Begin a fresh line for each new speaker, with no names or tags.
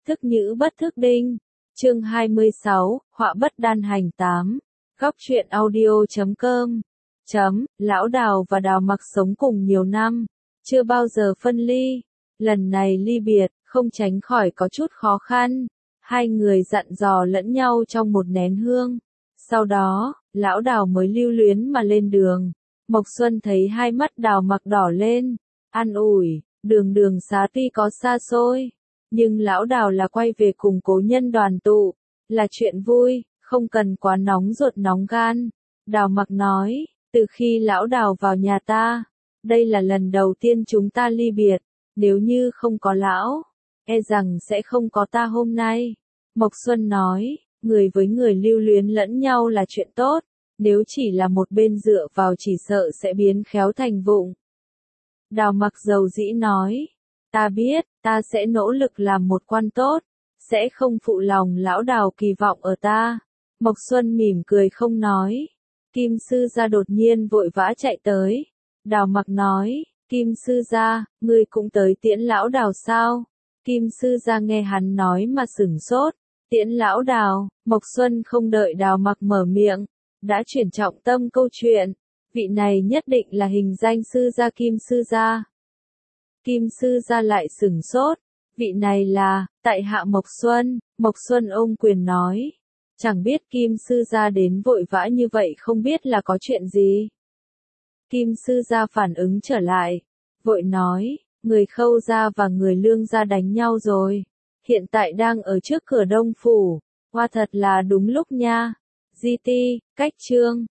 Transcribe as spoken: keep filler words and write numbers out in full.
Thức nhữ bất thức đinh. Chương hai mươi sáu, họa bất đan hành tám. Góc truyện audio chấm com. Chấm, Lão Đào và Đào Mặc sống cùng nhiều năm, chưa bao giờ phân ly. Lần này ly biệt, không tránh khỏi có chút khó khăn. Hai người dặn dò lẫn nhau trong một nén hương. Sau đó, Lão Đào mới lưu luyến mà lên đường. Mộc Xuân thấy hai mắt Đào Mặc đỏ lên, an ủi, đường đường xá tuy có xa xôi, nhưng Lão Đào là quay về cùng cố nhân đoàn tụ, là chuyện vui, không cần quá nóng ruột nóng gan. Đào Mặc nói, từ khi Lão Đào vào nhà ta, đây là lần đầu tiên chúng ta ly biệt, nếu như không có Lão, e rằng sẽ không có ta hôm nay. Mộc Xuân nói, người với người lưu luyến lẫn nhau là chuyện tốt, nếu chỉ là một bên dựa vào chỉ sợ sẽ biến khéo thành vụng. Đào Mặc dầu dĩ nói, ta biết, ta sẽ nỗ lực làm một quan tốt, sẽ không phụ lòng Lão Đào kỳ vọng ở ta. Mộc Xuân mỉm cười không nói. Kim sư gia đột nhiên vội vã chạy tới. Đào Mặc nói, Kim sư gia, ngươi cũng tới tiễn Lão Đào sao? Kim sư gia nghe hắn nói mà sửng sốt. Tiễn Lão Đào. Mộc Xuân không đợi Đào Mặc mở miệng, đã chuyển trọng tâm câu chuyện. Vị này nhất định là hình danh sư gia Kim sư gia. Kim sư gia lại sửng sốt. Vị này là, tại hạ Mộc Xuân. Mộc Xuân ôm quyền nói. Chẳng biết Kim sư gia đến vội vã như vậy không biết là có chuyện gì. Kim sư gia phản ứng trở lại, vội nói, người Khâu gia và người Lương gia đánh nhau rồi, hiện tại đang ở trước cửa Đông phủ, hoa thật là đúng lúc nha. Di ti, cách chương.